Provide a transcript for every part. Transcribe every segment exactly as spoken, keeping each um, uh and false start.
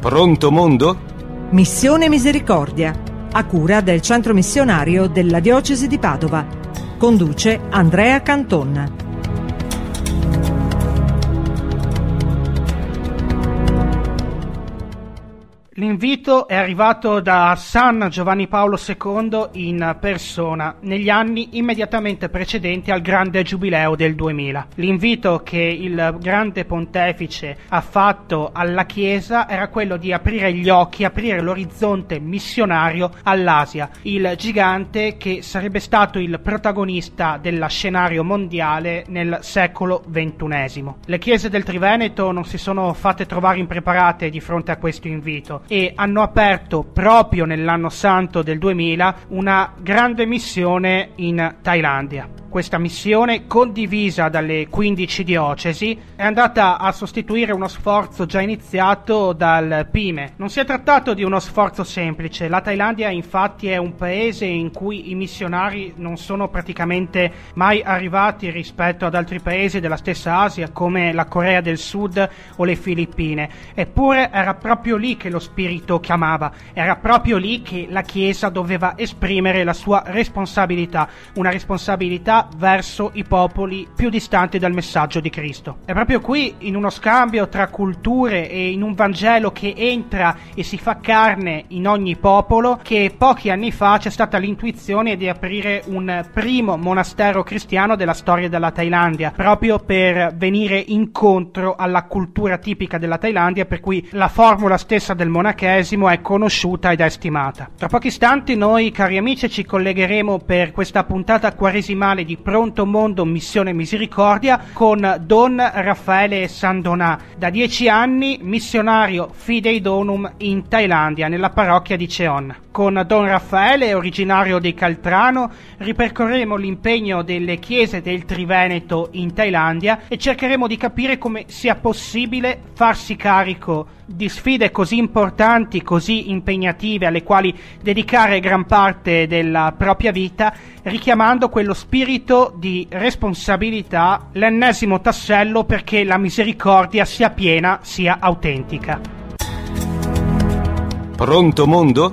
Pronto mondo? Missione Misericordia, a cura del Centro Missionario della Diocesi di Padova. Conduce Andrea Canton. L'invito è arrivato da San Giovanni Paolo secondo in persona negli anni immediatamente precedenti al grande giubileo del duemila. L'invito che il grande pontefice ha fatto alla Chiesa era quello di aprire gli occhi, aprire l'orizzonte missionario all'Asia, il gigante che sarebbe stato il protagonista dello scenario mondiale nel secolo ventunesimo. Le chiese del Triveneto non si sono fatte trovare impreparate di fronte a questo invito e hanno aperto proprio nell'anno santo del duemila una grande missione in Thailandia. Questa missione, condivisa dalle quindici diocesi, è andata a sostituire uno sforzo già iniziato dal P I M E. Non si è trattato di uno sforzo semplice. La Thailandia infatti è un paese in cui i missionari non sono praticamente mai arrivati rispetto ad altri paesi della stessa Asia come la Corea del Sud o le Filippine. Eppure era proprio lì che lo spirito chiamava, era proprio lì che la Chiesa doveva esprimere la sua responsabilità, una responsabilità verso i popoli più distanti dal messaggio di Cristo. È proprio qui, in uno scambio tra culture e in un Vangelo che entra e si fa carne in ogni popolo, che pochi anni fa c'è stata l'intuizione di aprire un primo monastero cristiano della storia della Thailandia, proprio per venire incontro alla cultura tipica della Thailandia, per cui la formula stessa del monachesimo è conosciuta ed è stimata. Tra pochi istanti noi, cari amici, ci collegheremo per questa puntata quaresimale di Pronto Mondo Missione Misericordia con Don Raffaele Sandonà, da dieci anni missionario Fidei Donum in Thailandia, nella parrocchia di Cheon. Con Don Raffaele, originario di Caltrano, ripercorreremo l'impegno delle chiese del Triveneto in Thailandia e cercheremo di capire come sia possibile farsi carico di sfide così importanti, così impegnative, alle quali dedicare gran parte della propria vita, richiamando quello spirito di responsabilità, l'ennesimo tassello perché la misericordia sia piena, sia autentica. Pronto mondo?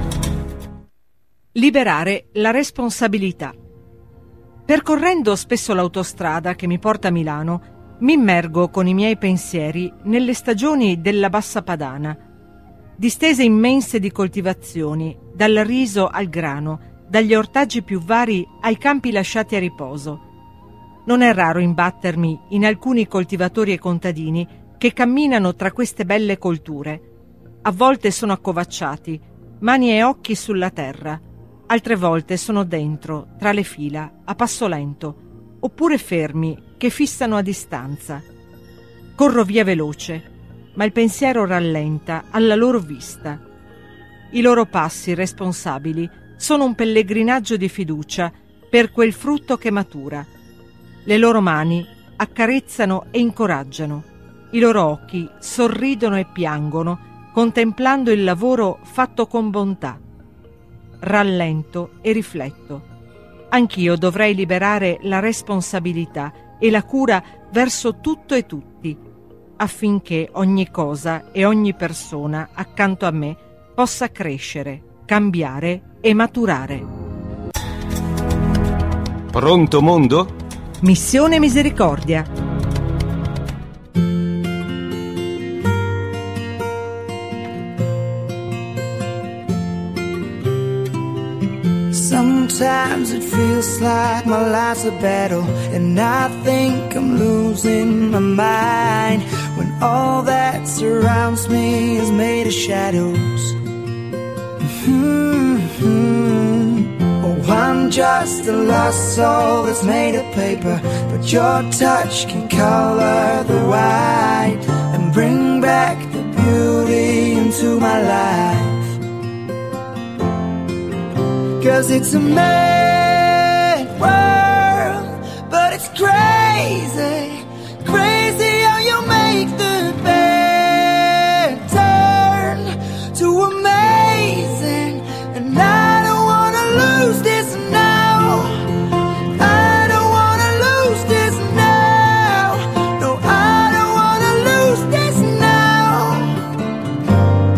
Liberare la responsabilità. Percorrendo spesso l'autostrada che mi porta a Milano, mi immergo con i miei pensieri nelle stagioni della Bassa Padana, distese immense di coltivazioni, dal riso al grano, dagli ortaggi più vari ai campi lasciati a riposo. Non è raro imbattermi in alcuni coltivatori e contadini che camminano tra queste belle colture. A volte sono accovacciati, mani e occhi sulla terra, altre volte sono dentro, tra le fila, a passo lento, oppure fermi, che fissano a distanza. Corro via veloce, ma il pensiero rallenta alla loro vista. I loro passi responsabili sono un pellegrinaggio di fiducia per quel frutto che matura. Le loro mani accarezzano e incoraggiano. I loro occhi sorridono e piangono, contemplando il lavoro fatto con bontà. Rallento e rifletto. Anch'io dovrei liberare la responsabilità e la cura verso tutto e tutti, affinché ogni cosa e ogni persona accanto a me possa crescere, cambiare e maturare. Pronto mondo? Missione Misericordia. Sometimes it feels like my life's a battle and I think I'm losing my mind when all that surrounds me is made of shadows. Mm-hmm. Oh, I'm just a lost soul that's made of paper, but your touch can color the white and bring back the beauty into my life. 'Cause it's a mad world, but it's crazy, crazy how you make the bad turn to amazing. And I don't wanna lose this now, I don't wanna lose this now, no, I don't wanna lose this now.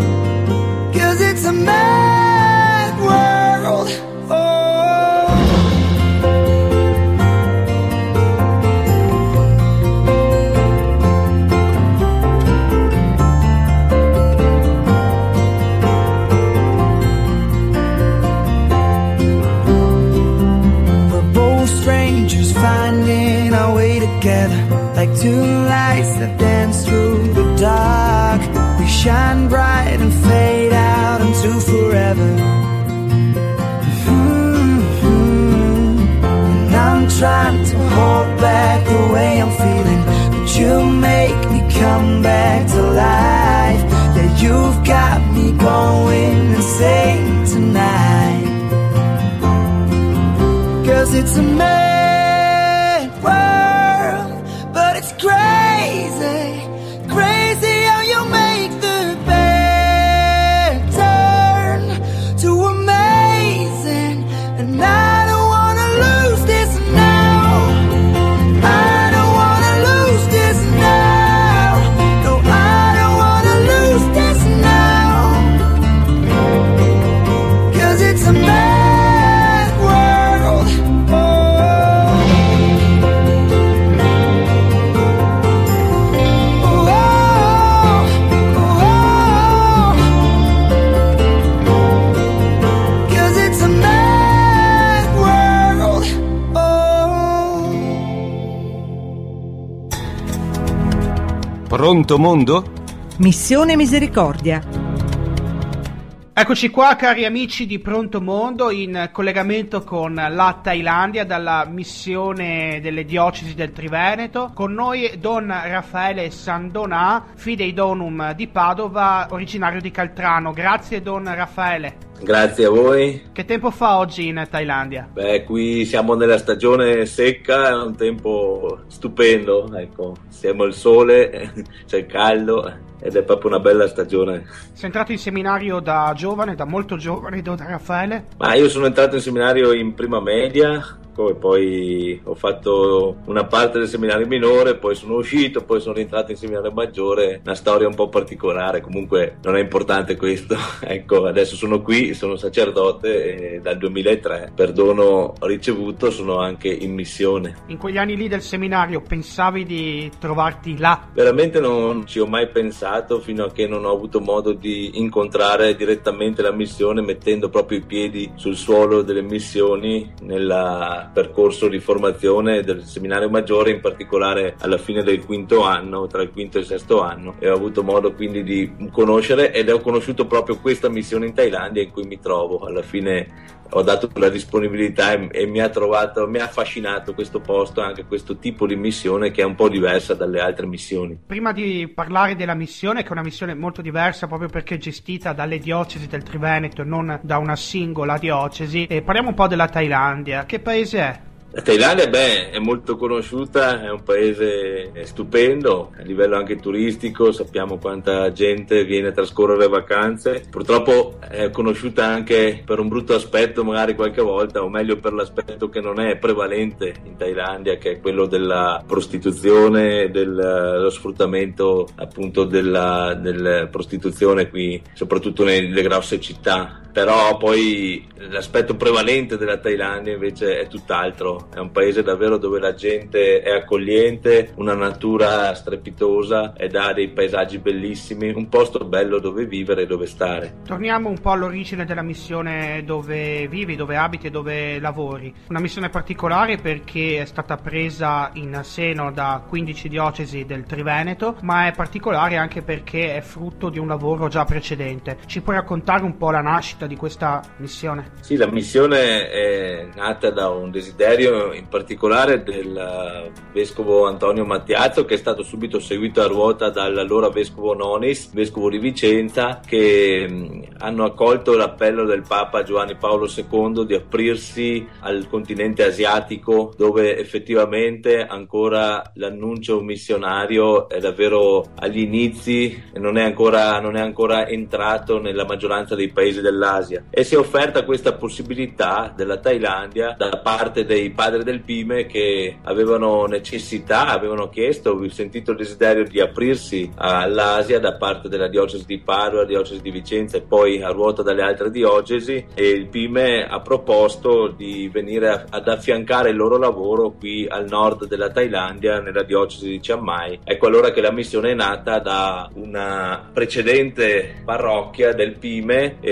together like two lights that dance through the dark. We shine bright and fade out into forever. Mm-hmm. And I'm trying to hold back the way I'm feeling, but you make me come back to life. Yeah, you've got me going insane tonight. 'Cause it's a mad world, but it's crazy, crazy how you make the bad turn to amazing. And I don't wanna lose this now, I don't wanna lose this now, no, I don't wanna lose this now. 'Cause it's a mad Pronto mondo? Missione Misericordia. Eccoci qua, cari amici di Pronto Mondo, in collegamento con la Thailandia dalla missione delle diocesi del Triveneto. Con noi Don Raffaele Sandonà, Fidei Donum di Padova, originario di Caltrano. Grazie Don Raffaele. Grazie a voi. Che tempo fa oggi in Thailandia? Beh, qui siamo nella stagione secca, è un tempo stupendo, ecco, siamo al sole, c'è il caldo ed è proprio una bella stagione. Sei entrato in seminario da giovane, da molto giovane, Don Raffaele? Ma io sono entrato in seminario in prima media, e poi ho fatto una parte del seminario minore, poi sono uscito, poi sono rientrato in seminario maggiore, una storia un po' particolare, comunque non è importante questo. Ecco, adesso sono qui, sono sacerdote e dal duemilatré per dono ricevuto sono anche in missione. In quegli anni lì del seminario pensavi di trovarti là? Veramente non ci ho mai pensato fino a che non ho avuto modo di incontrare direttamente la missione, mettendo proprio i piedi sul suolo delle missioni nella percorso di formazione del seminario maggiore, in particolare alla fine del quinto anno, tra il quinto e il sesto anno, e ho avuto modo quindi di conoscere ed ho conosciuto proprio questa missione in Thailandia in cui mi trovo. Alla fine ho dato la disponibilità e, e mi ha trovato, mi ha affascinato questo posto, anche questo tipo di missione che è un po' diversa dalle altre missioni. Prima di parlare della missione, che è una missione molto diversa proprio perché è gestita dalle diocesi del Triveneto e non da una singola diocesi, e parliamo un po' della Thailandia. Che paese è? La Thailandia, beh, è molto conosciuta, è un paese stupendo, a livello anche turistico, sappiamo quanta gente viene a trascorrere vacanze. Purtroppo è conosciuta anche per un brutto aspetto magari qualche volta, o meglio per l'aspetto che non è prevalente in Thailandia, che è quello della prostituzione, dello sfruttamento appunto della, della prostituzione qui, soprattutto nelle grosse città. Però poi l'aspetto prevalente della Thailandia invece è tutt'altro, è un paese davvero dove la gente è accogliente, una natura strepitosa ed ha dei paesaggi bellissimi, un posto bello dove vivere e dove stare. Torniamo un po' all'origine della missione, dove vivi, dove abiti e dove lavori. Una missione particolare perché è stata presa in seno da quindici diocesi del Triveneto, ma è particolare anche perché è frutto di un lavoro già precedente. Ci puoi raccontare un po' la nascita di questa missione? Sì, la missione è nata da un desiderio in particolare del vescovo Antonio Mattiazzo, che è stato subito seguito a ruota dall'allora vescovo Nonis, vescovo di Vicenza, che mh, hanno accolto l'appello del Papa Giovanni Paolo secondo di aprirsi al continente asiatico, dove effettivamente ancora l'annuncio missionario è davvero agli inizi e non è ancora, non è ancora entrato nella maggioranza dei paesi dell'Asia. E si è offerta questa possibilità della Thailandia da parte dei padri del Pime, che avevano necessità, avevano chiesto, sentito il desiderio di aprirsi all'Asia da parte della diocesi di Padova, diocesi di Vicenza e poi a ruota dalle altre diocesi, e il Pime ha proposto di venire a, ad affiancare il loro lavoro qui al nord della Thailandia, nella diocesi di Chiang Mai. Ecco allora che la missione è nata da una precedente parrocchia del Pime e da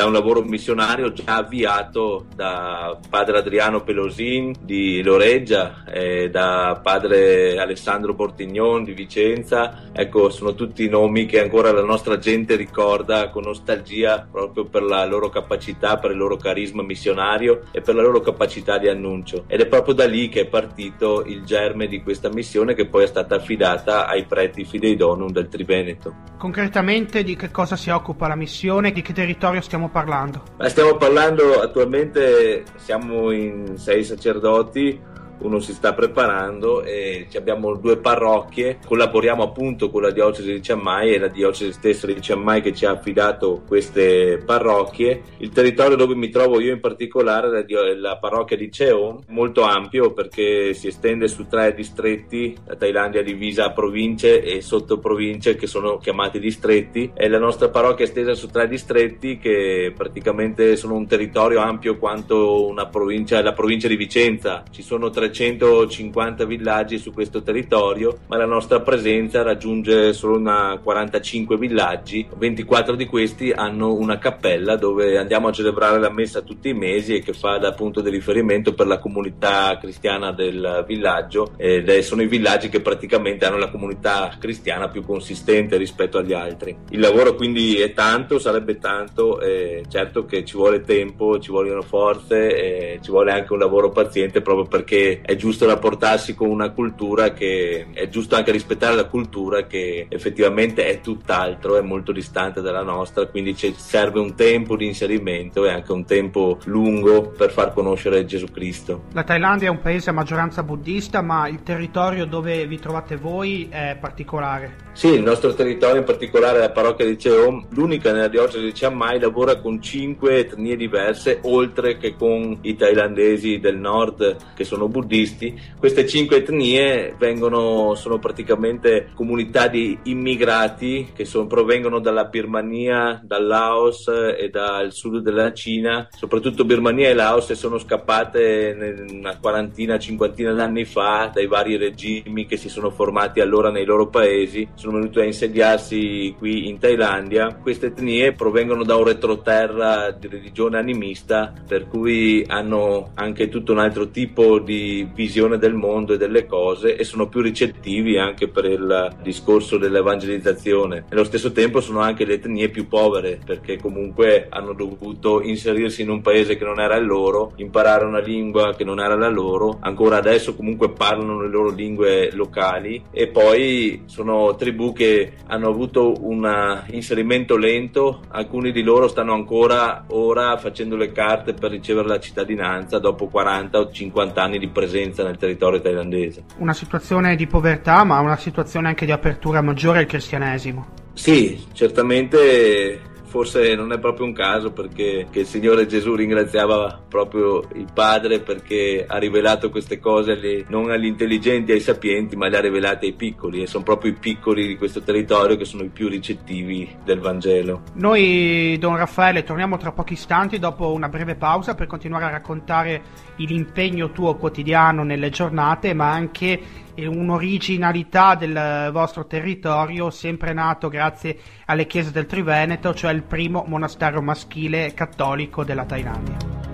un lavoro missionario già avviato da padre Adriano Pelosin di Loreggia, e da padre Alessandro Bortignon di Vicenza. Ecco, sono tutti nomi che ancora la nostra gente ricorda con nostalgia, proprio per la loro capacità, per il loro carisma missionario e per la loro capacità di annuncio. Ed è proprio da lì che è partito il germe di questa missione, che poi è stata affidata ai preti Fidei Donum del Triveneto. Concretamente di che cosa si occupa la missione? Di che territorio stiamo parlando? Ma stiamo parlando attualmente, siamo in sei sacerdoti, uno si sta preparando e abbiamo due parrocchie, collaboriamo appunto con la diocesi di Chiammai, e la diocesi stessa di Chiammai che ci ha affidato queste parrocchie. Il territorio dove mi trovo io in particolare è la parrocchia di Cheon, molto ampio perché si estende su tre distretti. La Thailandia è divisa a province e sottoprovince che sono chiamati distretti, e la nostra parrocchia è estesa su tre distretti che praticamente sono un territorio ampio quanto una provincia, la provincia di Vicenza. Ci sono trecentocinquanta villaggi su questo territorio, ma la nostra presenza raggiunge solo una quarantacinque villaggi. ventiquattro di questi hanno una cappella dove andiamo a celebrare la messa tutti i mesi e che fa da punto di riferimento per la comunità cristiana del villaggio, ed sono i villaggi che praticamente hanno la comunità cristiana più consistente rispetto agli altri. Il lavoro quindi è tanto, sarebbe tanto, e certo che ci vuole tempo, ci vogliono forze e ci vuole anche un lavoro paziente, proprio perché è giusto rapportarsi con una cultura, che è giusto anche rispettare la cultura che effettivamente è tutt'altro, è molto distante dalla nostra, quindi ci serve un tempo di inserimento e anche un tempo lungo per far conoscere Gesù Cristo. La Thailandia è un paese a maggioranza buddista, ma il territorio dove vi trovate voi è particolare. Sì, il nostro territorio, in particolare la parrocchia di Cheon, l'unica nella diocesi di Chiammai, lavora con cinque etnie diverse, oltre che con i thailandesi del nord che sono buddisti. Queste cinque etnie vengono, sono praticamente comunità di immigrati che sono, provengono dalla Birmania, dal Laos e dal sud della Cina, soprattutto Birmania e Laos, e sono scappate una quarantina, cinquantina d'anni fa dai vari regimi che si sono formati allora nei loro paesi. Sono venuti a insediarsi qui in Thailandia. Queste etnie provengono da un retroterra di religione animista, per cui hanno anche tutto un altro tipo di visione del mondo e delle cose, e sono più ricettivi anche per il discorso dell'evangelizzazione. Nello stesso tempo sono anche le etnie più povere, perché comunque hanno dovuto inserirsi in un paese che non era il loro, imparare una lingua che non era la loro, ancora adesso comunque parlano le loro lingue locali, e poi sono tribù che hanno avuto un inserimento lento. Alcuni di loro stanno ancora ora facendo le carte per ricevere la cittadinanza dopo quaranta o cinquanta anni di presenza nel territorio thailandese. Una situazione di povertà, ma una situazione anche di apertura maggiore al cristianesimo. Sì, certamente. Forse non è proprio un caso perché che il Signore Gesù ringraziava proprio il Padre perché ha rivelato queste cose alle, non agli intelligenti e ai sapienti, ma le ha rivelate ai piccoli, e sono proprio i piccoli di questo territorio che sono i più ricettivi del Vangelo. Noi, Don Raffaele, torniamo tra pochi istanti dopo una breve pausa per continuare a raccontare l'impegno tuo quotidiano nelle giornate, ma anche un'originalità del vostro territorio, sempre nato grazie alle chiese del Triveneto, cioè il primo monastero maschile cattolico della Thailandia.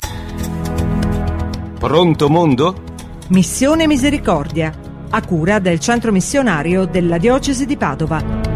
Pronto mondo? Missione Misericordia, a cura del centro missionario della diocesi di Padova.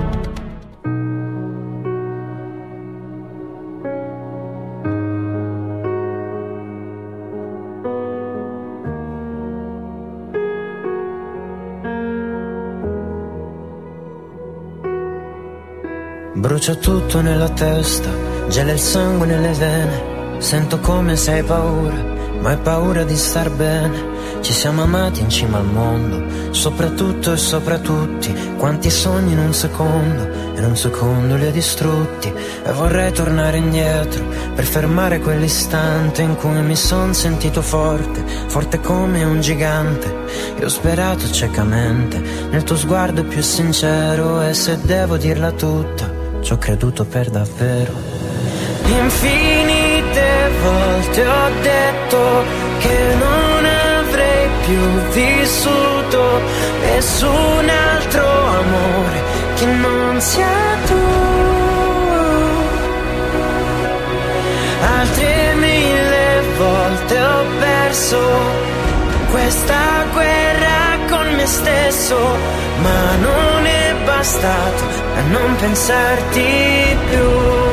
Brucia tutto nella testa, gela il sangue nelle vene. Sento come se hai paura, ma hai paura di star bene. Ci siamo amati in cima al mondo, soprattutto e sopra tutti. Quanti sogni in un secondo, in un secondo li hai distrutti. E vorrei tornare indietro per fermare quell'istante in cui mi son sentito forte, forte come un gigante. E ho sperato ciecamente nel tuo sguardo più sincero, e se devo dirla tutta, ci ho creduto per davvero. Infinite volte ho detto che non avrei più vissuto nessun altro amore che non sia tu. perso questa guerra con me stesso, ma non è bastato a non pensarti più.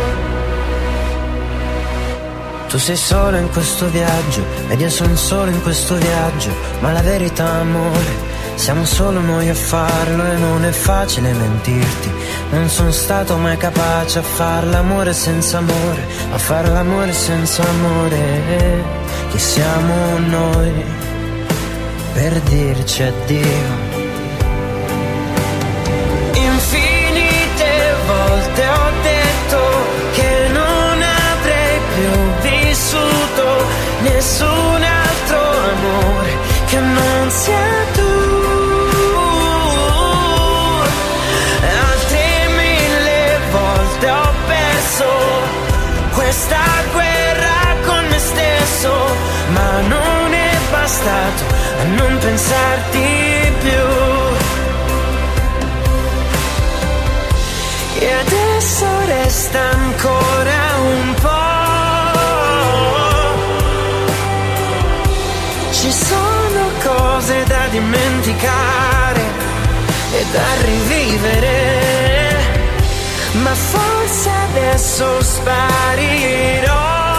Tu sei solo in questo viaggio ed io sono solo in questo viaggio, ma la verità, amore, siamo solo noi a farlo e non è facile mentirti. Non sono stato mai capace a far l'amore senza amore, a far l'amore senza amore. Chi siamo noi per dirci addio? Infinite volte ho detto che non avrei più vissuto nessun altro amore che non sia tu. Ho perso questa guerra con me stesso, ma non è bastato a non pensarti più. E adesso resta ancora un po'. Ci sono cose da dimenticare e da rivivere, ma forse adesso sparirò,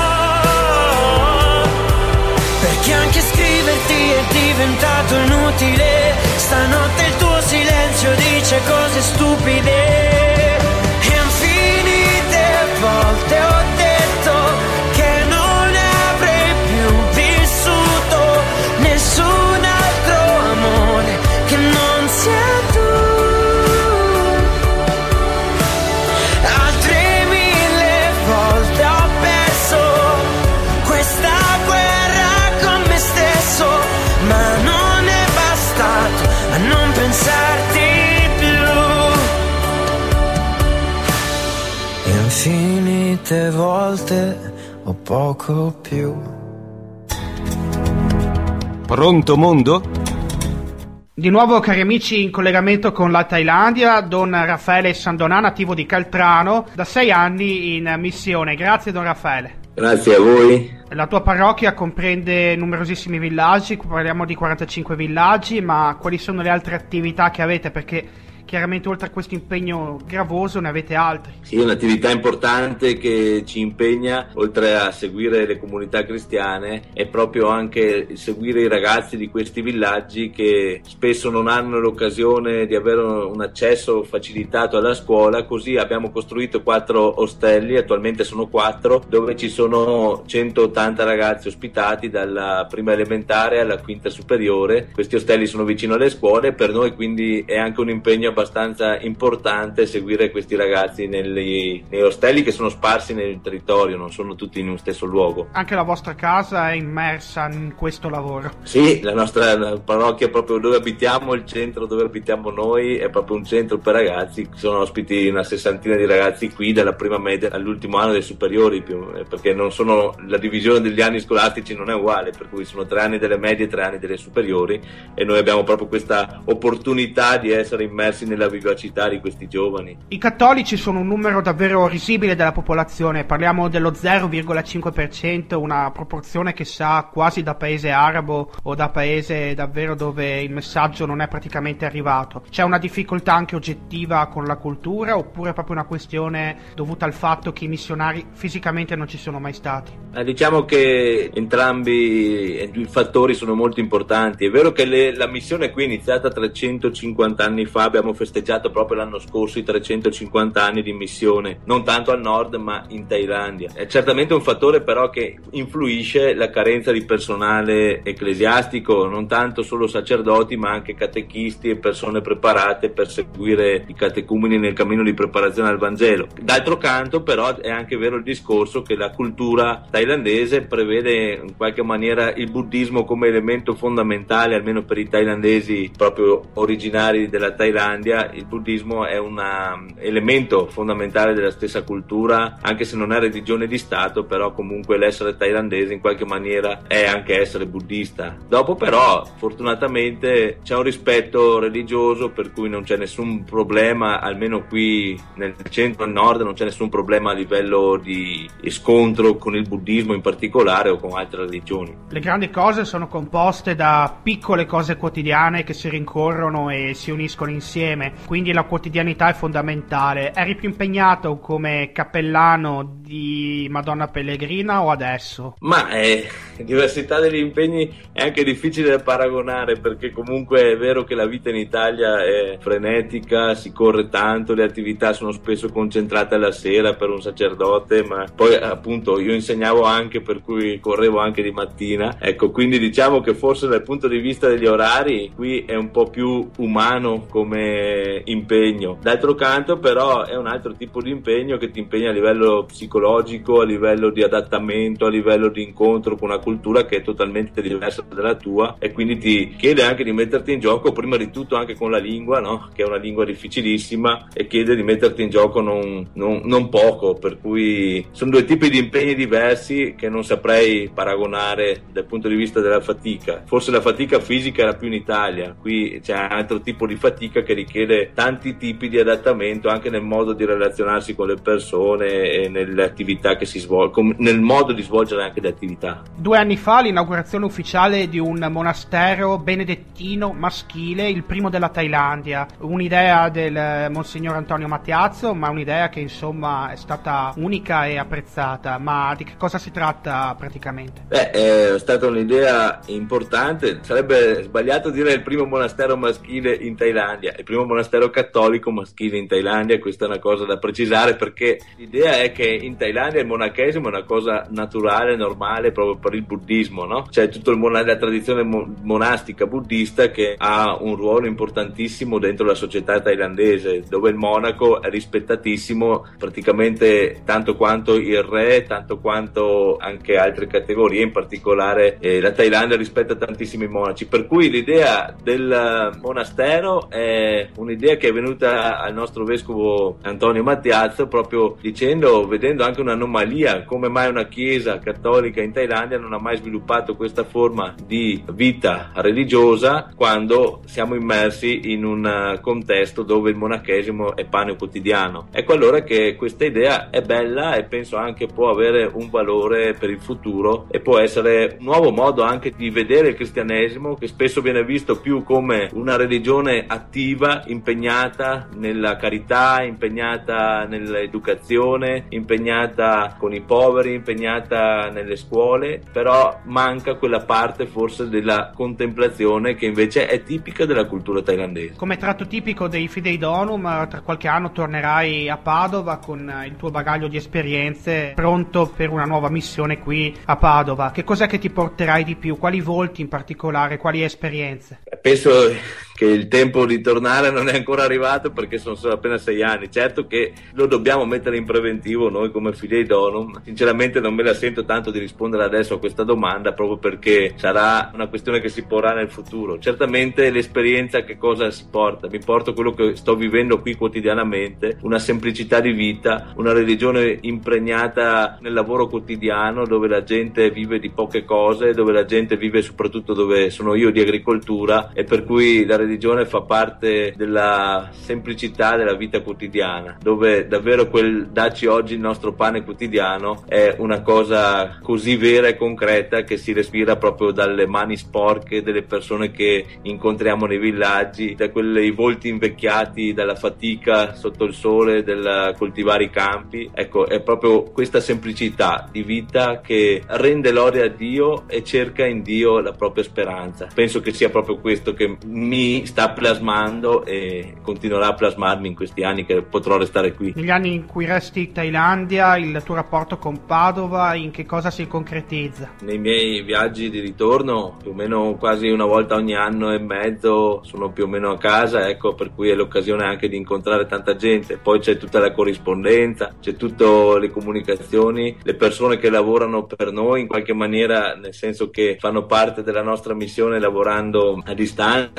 perché anche scriverti è diventato inutile. Stanotte il tuo silenzio dice cose stupide. E infinite volte ho detto che non avrei più vissuto nessun altro amore che non sia tu. Ma non è bastato a non pensarti più. Infinite volte o poco più. Pronto mondo? Di nuovo, cari amici, in collegamento con la Thailandia, Don Raffaele Sandonà, nativo di Caltrano, da sei anni in missione. Grazie, Don Raffaele. Grazie a voi. La tua parrocchia comprende numerosissimi villaggi, parliamo di quarantacinque villaggi, ma quali sono le altre attività che avete? Perché chiaramente oltre a questo impegno gravoso ne avete altri. Sì, è un'attività importante che ci impegna, oltre a seguire le comunità cristiane, è proprio anche seguire i ragazzi di questi villaggi che spesso non hanno l'occasione di avere un accesso facilitato alla scuola. Così abbiamo costruito quattro ostelli, attualmente sono quattro, dove ci sono centottanta ragazzi ospitati dalla prima elementare alla quinta superiore. Questi ostelli sono vicino alle scuole, per noi quindi è anche un impegno abbastanza importante seguire questi ragazzi negli, nei ostelli che sono sparsi nel territorio, non sono tutti in un stesso luogo. Anche la vostra casa è immersa in questo lavoro? Sì, la nostra la parrocchia, proprio dove abitiamo, il centro dove abitiamo noi, è proprio un centro per ragazzi. Sono ospiti una sessantina di ragazzi qui, dalla prima media all'ultimo anno dei superiori, più, perché non sono, la divisione degli anni scolastici non è uguale, per cui sono tre anni delle medie e tre anni delle superiori, e noi abbiamo proprio questa opportunità di essere immersi nella vivacità di questi giovani. I cattolici sono un numero davvero risibile della popolazione, parliamo dello zero virgola cinque per cento, una proporzione che sa quasi da paese arabo o da paese davvero dove il messaggio non è praticamente arrivato. C'è una difficoltà anche oggettiva con la cultura, oppure è proprio una questione dovuta al fatto che i missionari fisicamente non ci sono mai stati? Eh, diciamo che entrambi i fattori sono molto importanti. È vero che le, la missione qui è iniziata trecentocinquanta anni fa, abbiamo festeggiato proprio l'anno scorso i trecentocinquanta anni di missione, non tanto al nord ma in Thailandia. È certamente un fattore però che influisce la carenza di personale ecclesiastico, non tanto solo sacerdoti ma anche catechisti e persone preparate per seguire i catecumeni nel cammino di preparazione al Vangelo. D'altro canto però è anche vero il discorso che la cultura thailandese prevede in qualche maniera il buddismo come elemento fondamentale, almeno per i thailandesi proprio originari della Thailandia, Thailandia il buddismo è un elemento fondamentale della stessa cultura, anche se non è religione di Stato, però comunque l'essere thailandese in qualche maniera è anche essere buddista. Dopo però fortunatamente c'è un rispetto religioso, per cui non c'è nessun problema, almeno qui nel centro e nord non c'è nessun problema a livello di scontro con il buddismo in particolare o con altre religioni. Le grandi cose sono composte da piccole cose quotidiane che si rincorrono e si uniscono insieme, quindi la quotidianità è fondamentale. Eri più impegnato come cappellano di Madonna Pellegrina o adesso? Ma eh, diversità degli impegni è anche difficile da paragonare, perché comunque è vero che la vita in Italia è frenetica, si corre tanto, le attività sono spesso concentrate alla sera per un sacerdote, ma poi appunto io insegnavo anche, per cui correvo anche di mattina, ecco, quindi diciamo che forse dal punto di vista degli orari qui è un po' più umano come impegno. D'altro canto però è un altro tipo di impegno che ti impegna a livello psicologico, a livello di adattamento, a livello di incontro con una cultura che è totalmente diversa dalla tua, e quindi ti chiede anche di metterti in gioco, prima di tutto anche con la lingua, no? Che è una lingua difficilissima, e chiede di metterti in gioco non, non, non poco, per cui sono due tipi di impegni diversi che non saprei paragonare dal punto di vista della fatica. Forse la fatica fisica era più in Italia, qui c'è un altro tipo di fatica che richiede tanti tipi di adattamento anche nel modo di relazionarsi con le persone e nelle attività che si svolgono, nel modo di svolgere anche le attività. Due anni fa l'inaugurazione ufficiale di un monastero benedettino maschile, il primo della Thailandia, un'idea del Monsignor Antonio Mattiazzo, ma un'idea che insomma è stata unica e apprezzata. Ma di che cosa si tratta praticamente? Beh, è stata un'idea importante, sarebbe sbagliato dire il primo monastero maschile in Thailandia, il primo monastero cattolico maschile in Thailandia, questa è una cosa da precisare, perché l'idea è che in Thailandia il monachesimo è una cosa naturale, normale, proprio per il buddismo, no? C'è tutta la tradizione monastica buddista che ha un ruolo importantissimo dentro la società thailandese, dove il monaco è rispettatissimo praticamente tanto quanto il re, tanto quanto anche altre categorie, in particolare eh, la Thailandia rispetta tantissimi monaci, per cui l'idea del monastero è un'idea che è venuta al nostro vescovo Antonio Mattiazzo, proprio dicendo, vedendo anche un'anomalia, come mai una chiesa cattolica in Thailandia non ha mai sviluppato questa forma di vita religiosa quando siamo immersi in un contesto dove il monachesimo è pane quotidiano. Ecco allora che questa idea è bella e penso anche può avere un valore per il futuro, e può essere un nuovo modo anche di vedere il cristianesimo, che spesso viene visto più come una religione attiva, impegnata nella carità, impegnata nell'educazione, impegnata con i poveri, impegnata nelle scuole, però manca quella parte forse della contemplazione che invece è tipica della cultura thailandese. Come tratto tipico dei Fidei Donum, tra qualche anno tornerai a Padova con il tuo bagaglio di esperienze, pronto per una nuova missione qui a Padova. Che cos'è che ti porterai di più? Quali volti in particolare? Quali esperienze? Penso che il tempo di tornare non è ancora arrivato, perché sono solo appena sei anni. Certo che lo dobbiamo mettere in preventivo noi come Fidei Donum. Sinceramente non me la sento tanto di rispondere adesso a questa domanda, proprio perché sarà una questione che si porrà nel futuro. Certamente l'esperienza che cosa si porta? Mi porto quello che sto vivendo qui quotidianamente, una semplicità di vita, una religione impregnata nel lavoro quotidiano, dove la gente vive di poche cose, dove la gente vive soprattutto dove sono io di agricoltura, e per cui la religione fa parte della semplicità della vita quotidiana, dove davvero quel darci oggi il nostro pane quotidiano è una cosa così vera e concreta che si respira proprio dalle mani sporche delle persone che incontriamo nei villaggi, da quei volti invecchiati dalla fatica sotto il sole del coltivare i campi. Ecco, è proprio questa semplicità di vita che rende lode a Dio e cerca in Dio la propria speranza. Penso che sia proprio questo che mi sta plasmando e continuerà a plasmarmi in questi anni che potrò restare qui. Negli anni in cui resti in Thailandia, il tuo rapporto con Padova in che cosa si concretizza? Nei miei viaggi di ritorno, più o meno quasi una volta ogni anno e mezzo, sono più o meno a casa, ecco, per cui è l'occasione anche di incontrare tanta gente. Poi c'è tutta la corrispondenza, c'è tutte le comunicazioni, le persone che lavorano per noi in qualche maniera, nel senso che fanno parte della nostra missione lavorando a distanza per accogliere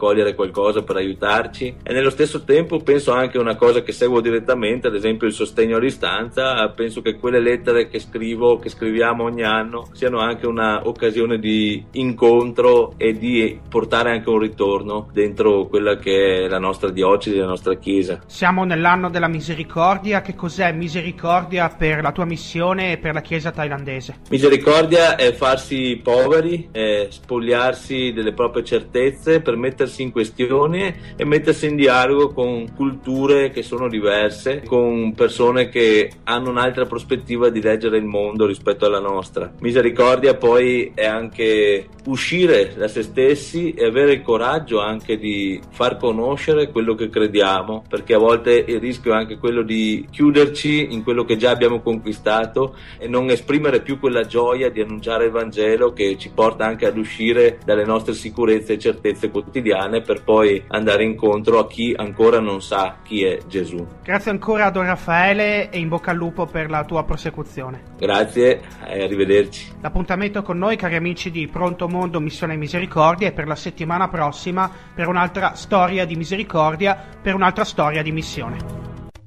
raccogliere qualcosa per aiutarci, e nello stesso tempo penso anche a una cosa che seguo direttamente, ad esempio il sostegno a distanza. Penso che quelle lettere che scrivo, che scriviamo ogni anno, siano anche una occasione di incontro e di portare anche un ritorno dentro quella che è la nostra diocesi, la nostra chiesa. Siamo nell'anno della misericordia. Che cos'è misericordia per la tua missione e per la chiesa thailandese? Misericordia è farsi poveri, è spogliarsi delle proprie certezze per mettersi in questione e mettersi in dialogo con culture che sono diverse, con persone che hanno un'altra prospettiva di leggere il mondo rispetto alla nostra. Misericordia poi è anche uscire da se stessi e avere il coraggio anche di far conoscere quello che crediamo, perché a volte il rischio è anche quello di chiuderci in quello che già abbiamo conquistato e non esprimere più quella gioia di annunciare il Vangelo che ci porta anche ad uscire dalle nostre sicurezze e certezze quotidiane per poi andare incontro a chi ancora non sa chi è Gesù. Grazie ancora a Don Raffaele e in bocca al lupo per la tua prosecuzione. Grazie e arrivederci. L'appuntamento con noi, cari amici di Pronto Mondo Missione Misericordia, è per la settimana prossima per un'altra storia di misericordia, per un'altra storia di missione.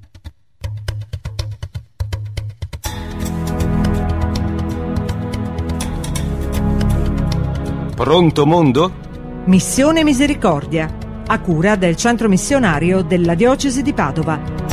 Pronto Mondo? Missione Misericordia, a cura del Centro Missionario della Diocesi di Padova.